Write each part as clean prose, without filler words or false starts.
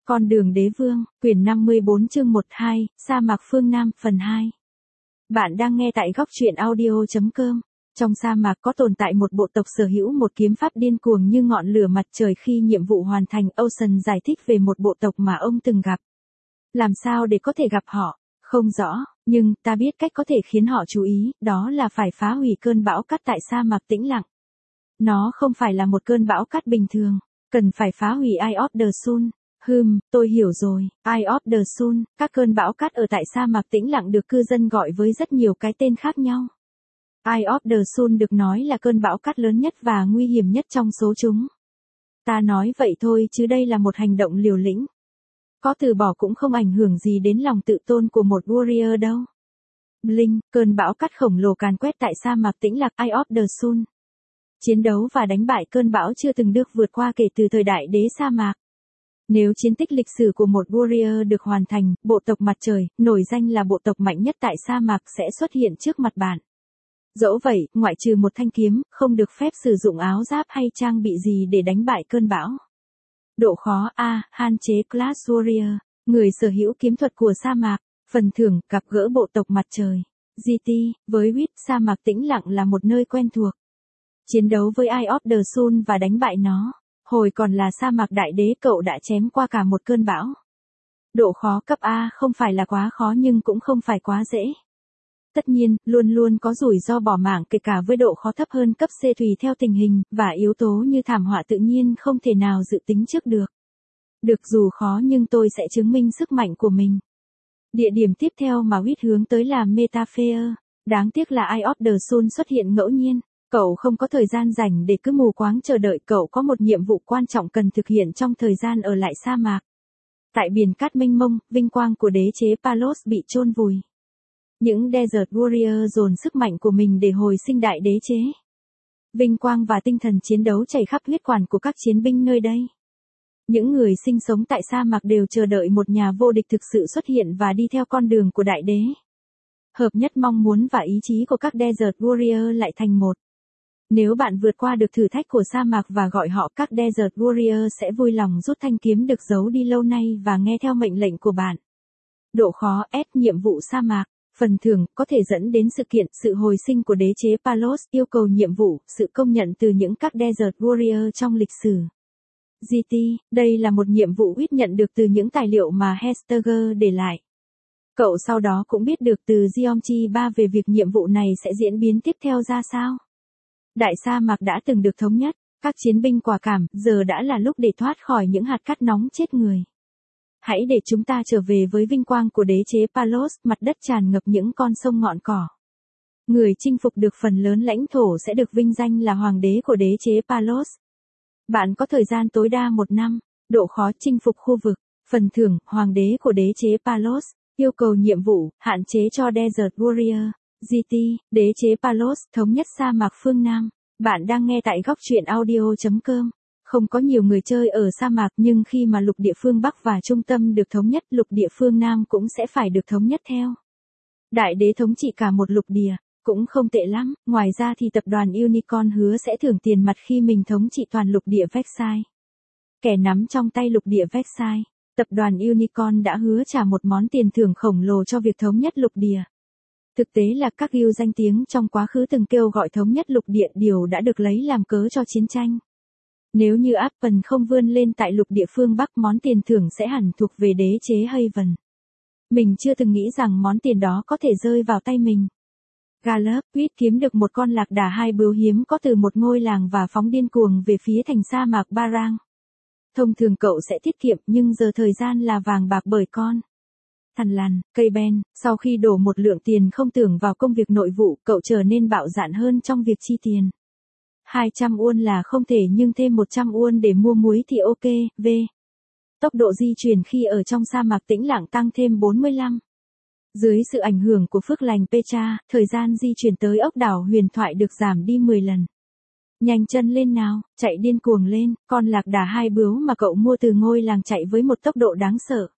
Con đường đế vương, quyển 54 chương 1-2, sa mạc phương Nam, phần 2. Bạn đang nghe tại góc truyện audio.com. Trong sa mạc có tồn tại một bộ tộc sở hữu một kiếm pháp điên cuồng như ngọn lửa mặt trời. Khi nhiệm vụ hoàn thành, Ocean giải thích về một bộ tộc mà ông từng gặp. Làm sao để có thể gặp họ? Không rõ, nhưng ta biết cách có thể khiến họ chú ý, đó là phải phá hủy cơn bão cát tại sa mạc tĩnh lặng. Nó không phải là một cơn bão cát bình thường, cần phải phá hủy Eye of the Sun. Tôi hiểu rồi, Eye of the Sun, các cơn bão cát ở tại sa mạc tĩnh lặng được cư dân gọi với rất nhiều cái tên khác nhau. Eye of the Sun được nói là cơn bão cát lớn nhất và nguy hiểm nhất trong số chúng. Ta nói vậy thôi chứ đây là một hành động liều lĩnh. Có từ bỏ cũng không ảnh hưởng gì đến lòng tự tôn của một warrior đâu. Blink, cơn bão cát khổng lồ càn quét tại sa mạc tĩnh lặng Eye of the Sun. Chiến đấu và đánh bại cơn bão chưa từng được vượt qua kể từ thời đại đế sa mạc. Nếu chiến tích lịch sử của một warrior được hoàn thành, bộ tộc mặt trời, nổi danh là bộ tộc mạnh nhất tại sa mạc sẽ xuất hiện trước mặt bạn. Dẫu vậy, ngoại trừ một thanh kiếm, không được phép sử dụng áo giáp hay trang bị gì để đánh bại cơn bão. Độ khó A, hạn chế Class Warrior, người sở hữu kiếm thuật của sa mạc. Phần thưởng, gặp gỡ bộ tộc mặt trời. GT, với Wit, sa mạc tĩnh lặng là một nơi quen thuộc. Chiến đấu với Eye of the Sun và đánh bại nó. Hồi còn là sa mạc đại đế, cậu đã chém qua cả một cơn bão. Độ khó cấp A không phải là quá khó nhưng cũng không phải quá dễ. Tất nhiên, luôn luôn có rủi ro bỏ mạng kể cả với độ khó thấp hơn cấp C tùy theo tình hình, và yếu tố như thảm họa tự nhiên không thể nào dự tính trước được. Được, dù khó nhưng tôi sẽ chứng minh sức mạnh của mình. Địa điểm tiếp theo mà Wit hướng tới là Metaphere. Đáng tiếc là Eye of the Sun xuất hiện ngẫu nhiên. Cậu không có thời gian rảnh để cứ mù quáng chờ đợi, cậu có một nhiệm vụ quan trọng cần thực hiện trong thời gian ở lại sa mạc. Tại biển cát mênh mông, vinh quang của đế chế Palos bị chôn vùi. Những Desert Warrior dồn sức mạnh của mình để hồi sinh đại đế chế. Vinh quang và tinh thần chiến đấu chảy khắp huyết quản của các chiến binh nơi đây. Những người sinh sống tại sa mạc đều chờ đợi một nhà vô địch thực sự xuất hiện và đi theo con đường của đại đế. Hợp nhất mong muốn và ý chí của các Desert Warrior lại thành một. Nếu bạn vượt qua được thử thách của sa mạc và gọi họ, các Desert Warrior sẽ vui lòng rút thanh kiếm được giấu đi lâu nay và nghe theo mệnh lệnh của bạn. Độ khó S, nhiệm vụ sa mạc. Phần thưởng, có thể dẫn đến sự kiện, sự hồi sinh của đế chế Palos. Yêu cầu nhiệm vụ, sự công nhận từ những các Desert Warrior trong lịch sử. GT, đây là một nhiệm vụ Wit nhận được từ những tài liệu mà Hesteger để lại. Cậu sau đó cũng biết được từ Geomchi 3 về việc nhiệm vụ này sẽ diễn biến tiếp theo ra sao. Đại sa mạc đã từng được thống nhất, các chiến binh quả cảm, giờ đã là lúc để thoát khỏi những hạt cát nóng chết người. Hãy để chúng ta trở về với vinh quang của đế chế Palos, mặt đất tràn ngập những con sông ngọn cỏ. Người chinh phục được phần lớn lãnh thổ sẽ được vinh danh là hoàng đế của đế chế Palos. Bạn có thời gian tối đa 1 năm, độ khó chinh phục khu vực, phần thưởng, hoàng đế của đế chế Palos, yêu cầu nhiệm vụ, hạn chế cho Desert Warrior. GT, đế chế Palos, thống nhất sa mạc phương Nam. Bạn đang nghe tại góc truyện audio.com. Không có nhiều người chơi ở sa mạc nhưng khi mà lục địa phương Bắc và trung tâm được thống nhất, lục địa phương Nam cũng sẽ phải được thống nhất theo. Đại đế thống trị cả một lục địa, cũng không tệ lắm, ngoài ra thì tập đoàn Unicorn hứa sẽ thưởng tiền mặt khi mình thống trị toàn lục địa Vexai. Kẻ nắm trong tay lục địa Vexai, tập đoàn Unicorn đã hứa trả một món tiền thưởng khổng lồ cho việc thống nhất lục địa. Thực tế là các guild danh tiếng trong quá khứ từng kêu gọi thống nhất lục địa, điều đã được lấy làm cớ cho chiến tranh. Nếu như Apple không vươn lên tại lục địa phương Bắc, món tiền thưởng sẽ hẳn thuộc về đế chế Haven. Mình chưa từng nghĩ rằng món tiền đó có thể rơi vào tay mình. Gallup, Wit kiếm được một con lạc đà 2 bướu hiếm có từ một ngôi làng và phóng điên cuồng về phía thành sa mạc Barang. Thông thường cậu sẽ tiết kiệm nhưng giờ thời gian là vàng bạc bởi con thằn lằn, cây ben. Sau khi đổ một lượng tiền không tưởng vào công việc nội vụ, cậu trở nên bạo dạn hơn trong việc chi tiền. 200 won là không thể nhưng thêm 100 won để mua muối thì ok. V. Tốc độ di chuyển khi ở trong sa mạc tĩnh lặng tăng thêm 45. Dưới sự ảnh hưởng của phước lành Petra, thời gian di chuyển tới ốc đảo huyền thoại được giảm đi 10 lần. Nhanh chân lên nào, chạy điên cuồng lên, con lạc đà 2 bướu mà cậu mua từ ngôi làng chạy với một tốc độ đáng sợ.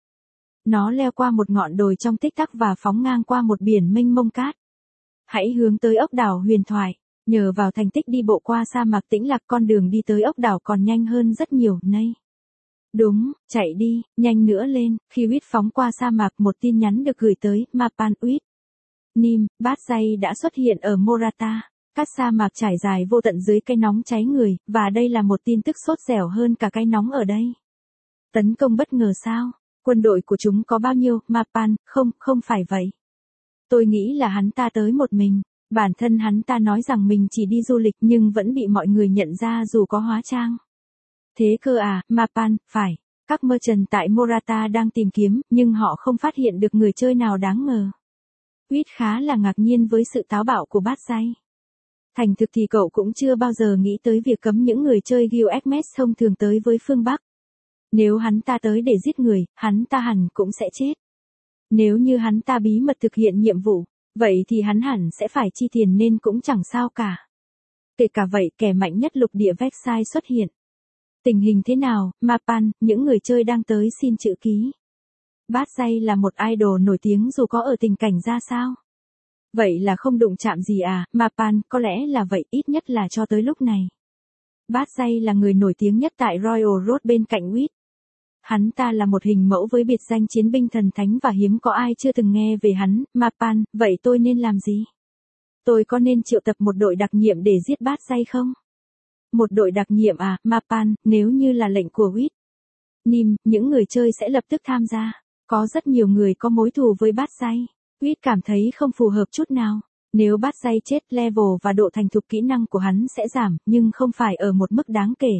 Nó leo qua một ngọn đồi trong tích tắc và phóng ngang qua một biển mênh mông cát. Hãy hướng tới ốc đảo huyền thoại. Nhờ vào thành tích đi bộ qua sa mạc tĩnh lặng, con đường đi tới ốc đảo còn nhanh hơn rất nhiều. Nay, Đúng, chạy đi, nhanh nữa lên, khi Uyết phóng qua sa mạc một tin nhắn được gửi tới, Mapan Uyết. Nim, Bát Dây đã xuất hiện ở Morata. Các sa mạc trải dài vô tận dưới cái nóng cháy người, và đây là một tin tức sốt dẻo hơn cả cái nóng ở đây. Tấn công bất ngờ sao? Quân đội của chúng có bao nhiêu, Mapan? Không, không phải vậy. Tôi nghĩ là hắn ta tới một mình. Bản thân hắn ta nói rằng mình chỉ đi du lịch nhưng vẫn bị mọi người nhận ra dù có hóa trang. Thế cơ à, Mapan, phải. Các merchant tại Morata đang tìm kiếm, nhưng họ không phát hiện được người chơi nào đáng ngờ. Uyết khá là ngạc nhiên với sự táo bạo của Bát Dây. Thành thực thì cậu cũng chưa bao giờ nghĩ tới việc cấm những người chơi Guild Hermes thông thường tới với phương Bắc. Nếu hắn ta tới để giết người, hắn ta hẳn cũng sẽ chết. Nếu như hắn ta bí mật thực hiện nhiệm vụ, vậy thì hắn hẳn sẽ phải chi tiền nên cũng chẳng sao cả. Kể cả vậy, kẻ mạnh nhất lục địa Versailles xuất hiện. Tình hình thế nào, Mapan? Những người chơi đang tới xin chữ ký. Bát Dây là một idol nổi tiếng dù có ở tình cảnh ra sao. Vậy là không đụng chạm gì à, Mapan? Có lẽ là vậy, ít nhất là cho tới lúc này. Bát Dây là người nổi tiếng nhất tại Royal Road bên cạnh Uyết. Hắn ta là một hình mẫu với biệt danh chiến binh thần thánh và hiếm có ai chưa từng nghe về hắn. Mapan, vậy tôi nên làm gì? Tôi có nên triệu tập một đội đặc nhiệm để giết Bát Dây không? Một đội đặc nhiệm à, Mapan, nếu như là lệnh của Uyết. Nim, những người chơi sẽ lập tức tham gia. Có rất nhiều người có mối thù với Bát Dây. Uyết cảm thấy không phù hợp chút nào. Nếu Bát Dây chết, level và độ thành thục kỹ năng của hắn sẽ giảm, nhưng không phải ở một mức đáng kể.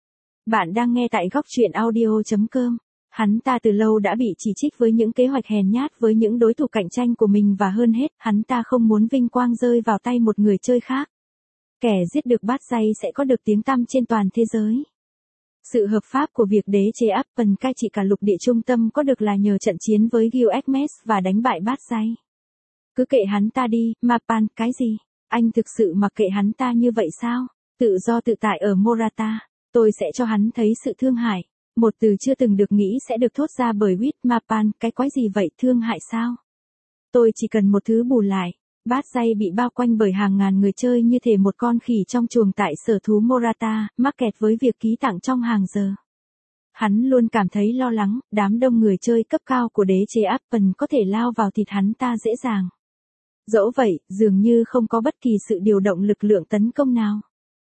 Bạn đang nghe tại góc truyện audio.com. Hắn ta từ lâu đã bị chỉ trích với những kế hoạch hèn nhát với những đối thủ cạnh tranh của mình và hơn hết, hắn ta không muốn vinh quang rơi vào tay một người chơi khác. Kẻ giết được Bát Dây sẽ có được tiếng tăm trên toàn thế giới. Sự hợp pháp của việc đế chế Appen cai trị cả lục địa trung tâm có được là nhờ trận chiến với Guild Hermes và đánh bại Bát Dây. Cứ kệ hắn ta đi, Mapan, cái gì? Anh thực sự mặc kệ hắn ta như vậy sao? Tự do tự tại ở Morata, tôi sẽ cho hắn thấy sự thương hại. Một từ chưa từng được nghĩ sẽ được thốt ra bởi Uyết. Mapan, cái quái gì vậy, thương hại sao? Tôi chỉ cần một thứ bù lại. Bát Dây bị bao quanh bởi hàng ngàn người chơi như thể một con khỉ trong chuồng tại sở thú Morata, mắc kẹt với việc ký tặng trong hàng giờ. Hắn luôn cảm thấy lo lắng, đám đông người chơi cấp cao của đế chế Appen có thể lao vào thịt hắn ta dễ dàng. Dẫu vậy, dường như không có bất kỳ sự điều động lực lượng tấn công nào.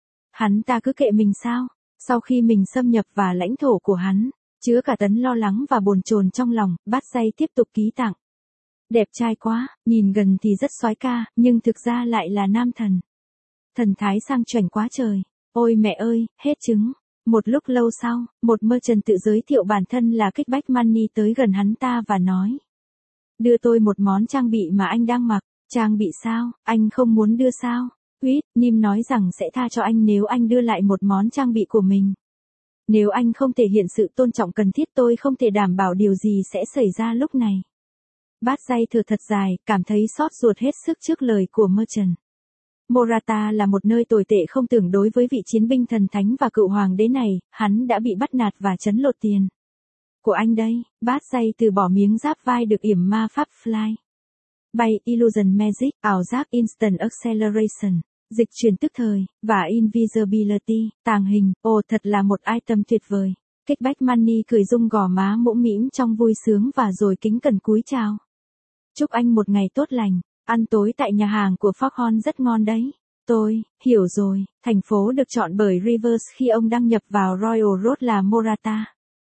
Hắn ta cứ kệ mình sao? Sau khi mình xâm nhập vào lãnh thổ của hắn, chứa cả tấn lo lắng và bồn chồn trong lòng, Bát Dây tiếp tục ký tặng. Đẹp trai quá, nhìn gần thì rất soái ca, nhưng thực ra lại là nam thần. Thần thái sang chảnh quá trời. Ôi mẹ ơi, hết trứng. Một lúc lâu sau, một merchant tự giới thiệu bản thân là Kickback Money tới gần hắn ta và nói. Đưa tôi một món trang bị mà anh đang mặc. Trang bị sao, anh không muốn đưa sao? Uyết, Nim nói rằng sẽ tha cho anh nếu anh đưa lại một món trang bị của mình. Nếu anh không thể hiện sự tôn trọng cần thiết, tôi không thể đảm bảo điều gì sẽ xảy ra lúc này. Bát Dây thở thật dài, cảm thấy xót ruột hết sức trước lời của merchant. Morata là một nơi tồi tệ không tưởng đối với vị chiến binh thần thánh và cựu hoàng đế này, hắn đã bị bắt nạt và trấn lột tiền. Của anh đây, Bát Dây từ bỏ miếng giáp vai được yểm ma pháp Fly. Bay, Illusion Magic, ảo giác Instant Acceleration, dịch chuyển tức thời, và Invisibility, tàng hình, ồ thật là một item tuyệt vời. Kickback Money cười rung gò má mũm mĩm trong vui sướng và rồi kính cẩn cúi chào. Chúc anh một ngày tốt lành, ăn tối tại nhà hàng của Foghorn rất ngon đấy. Tôi, hiểu rồi, thành phố được chọn bởi Rivers khi ông đăng nhập vào Royal Road là Morata.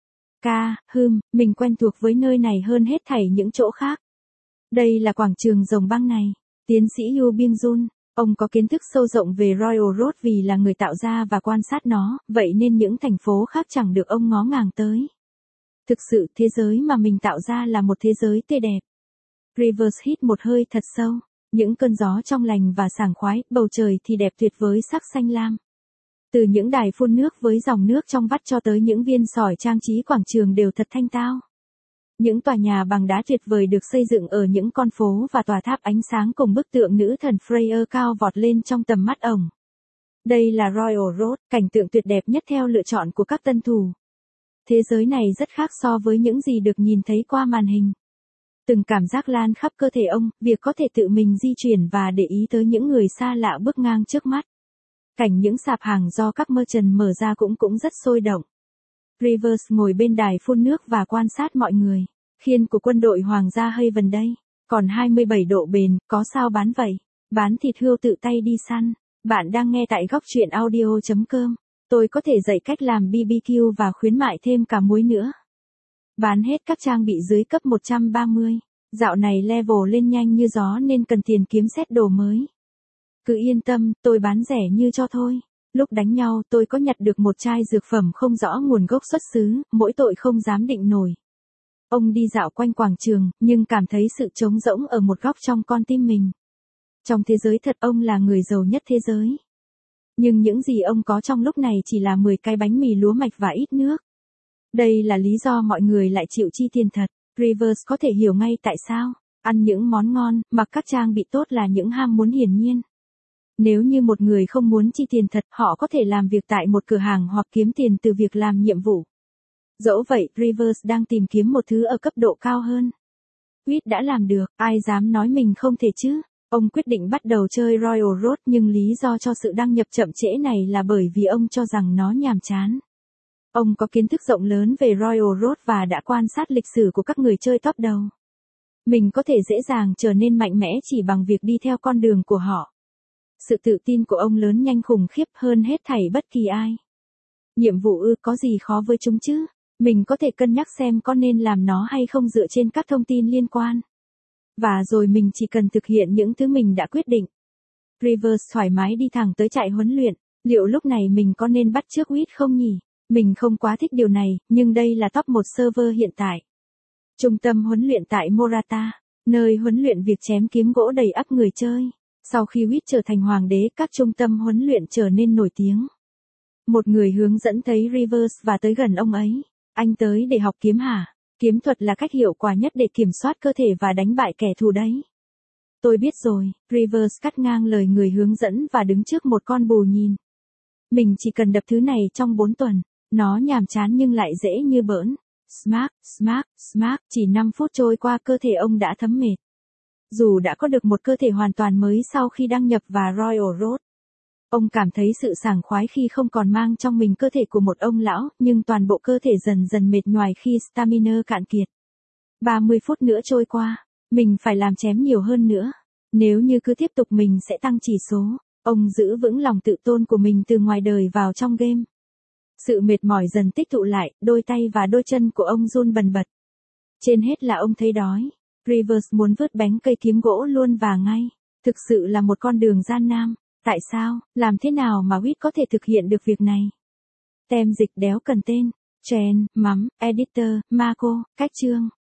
Mình quen thuộc với nơi này hơn hết thảy những chỗ khác. Đây là quảng trường rồng băng này. Tiến sĩ Yu Byung-jun, ông có kiến thức sâu rộng về Royal Road vì là người tạo ra và quan sát nó, vậy nên những thành phố khác chẳng được ông ngó ngàng tới. Thực sự, thế giới mà mình tạo ra là một thế giới tươi đẹp. Rivers hít một hơi thật sâu, những cơn gió trong lành và sảng khoái, bầu trời thì đẹp tuyệt với sắc xanh lam. Từ những đài phun nước với dòng nước trong vắt cho tới những viên sỏi trang trí quảng trường đều thật thanh tao. Những tòa nhà bằng đá tuyệt vời được xây dựng ở những con phố và tòa tháp ánh sáng cùng bức tượng nữ thần Freya cao vọt lên trong tầm mắt ổng. Đây là Royal Road, cảnh tượng tuyệt đẹp nhất theo lựa chọn của các tân thủ. Thế giới này rất khác so với những gì được nhìn thấy qua màn hình. Từng cảm giác lan khắp cơ thể ông, việc có thể tự mình di chuyển và để ý tới những người xa lạ bước ngang trước mắt. Cảnh những sạp hàng do các merchant mở ra cũng rất sôi động. Rivers ngồi bên đài phun nước và quan sát mọi người. Khiên của quân đội Hoàng gia Haven đây. Còn 27 độ bền, có sao bán vậy? Bán thịt hươu tự tay đi săn. Bạn đang nghe tại góc truyện audio.com. Tôi có thể dạy cách làm BBQ và khuyến mại thêm cả muối nữa. Bán hết các trang bị dưới cấp 130. Dạo này level lên nhanh như gió nên cần tiền kiếm set đồ mới. Cứ yên tâm, tôi bán rẻ như cho thôi. Lúc đánh nhau tôi có nhặt được một chai dược phẩm không rõ nguồn gốc xuất xứ, mỗi tội không dám định nổi. Ông đi dạo quanh quảng trường, nhưng cảm thấy sự trống rỗng ở một góc trong con tim mình. Trong thế giới thật ông là người giàu nhất thế giới. Nhưng những gì ông có trong lúc này chỉ là 10 cái bánh mì lúa mạch và ít nước. Đây là lý do mọi người lại chịu chi tiền thật. Rivers có thể hiểu ngay tại sao. Ăn những món ngon, mặc các trang bị tốt là những ham muốn hiển nhiên. Nếu như một người không muốn chi tiền thật, họ có thể làm việc tại một cửa hàng hoặc kiếm tiền từ việc làm nhiệm vụ. Dẫu vậy, Rivers đang tìm kiếm một thứ ở cấp độ cao hơn. Reed đã làm được, ai dám nói mình không thể chứ? Ông quyết định bắt đầu chơi Royal Road nhưng lý do cho sự đăng nhập chậm trễ này là bởi vì ông cho rằng nó nhàm chán. Ông có kiến thức rộng lớn về Royal Road và đã quan sát lịch sử của các người chơi top đầu. Mình có thể dễ dàng trở nên mạnh mẽ chỉ bằng việc đi theo con đường của họ. Sự tự tin của ông lớn nhanh khủng khiếp hơn hết thảy bất kỳ ai. Nhiệm vụ có gì khó với chúng chứ? Mình có thể cân nhắc xem có nên làm nó hay không dựa trên các thông tin liên quan. Và rồi mình chỉ cần thực hiện những thứ mình đã quyết định. Rivers thoải mái đi thẳng tới trại huấn luyện. Liệu lúc này mình có nên bắt chước Reed không nhỉ? Mình không quá thích điều này, nhưng đây là top 1 server hiện tại. Trung tâm huấn luyện tại Morata, nơi huấn luyện việc chém kiếm gỗ đầy ắp người chơi. Sau khi Reed trở thành hoàng đế, các trung tâm huấn luyện trở nên nổi tiếng. Một người hướng dẫn thấy Rivers và tới gần ông ấy. Anh tới để học kiếm hả? Kiếm thuật là cách hiệu quả nhất để kiểm soát cơ thể và đánh bại kẻ thù đấy. Tôi biết rồi, Rivers cắt ngang lời người hướng dẫn và đứng trước một con bù nhìn. Mình chỉ cần đập thứ này trong 4 tuần. Nó nhàm chán nhưng lại dễ như bỡn. Smack, smack, smack, chỉ 5 phút trôi qua cơ thể ông đã thấm mệt. Dù đã có được một cơ thể hoàn toàn mới sau khi đăng nhập vào Royal Road. Ông cảm thấy sự sảng khoái khi không còn mang trong mình cơ thể của một ông lão, nhưng toàn bộ cơ thể dần dần mệt nhoài khi stamina cạn kiệt. 30 phút nữa trôi qua, mình phải làm chém nhiều hơn nữa. Nếu như cứ tiếp tục mình sẽ tăng chỉ số. Ông giữ vững lòng tự tôn của mình từ ngoài đời vào trong game. Sự mệt mỏi dần tích tụ lại, đôi tay và đôi chân của ông run bần bật. Trên hết là ông thấy đói. Rivers muốn vớt bánh cây kiếm gỗ luôn và ngay. Thực sự là một con đường gian nan. Tại sao, làm thế nào mà Reed có thể thực hiện được việc này? Tem dịch đéo cần tên. Trend, mắm, editor, Marco, cách chương.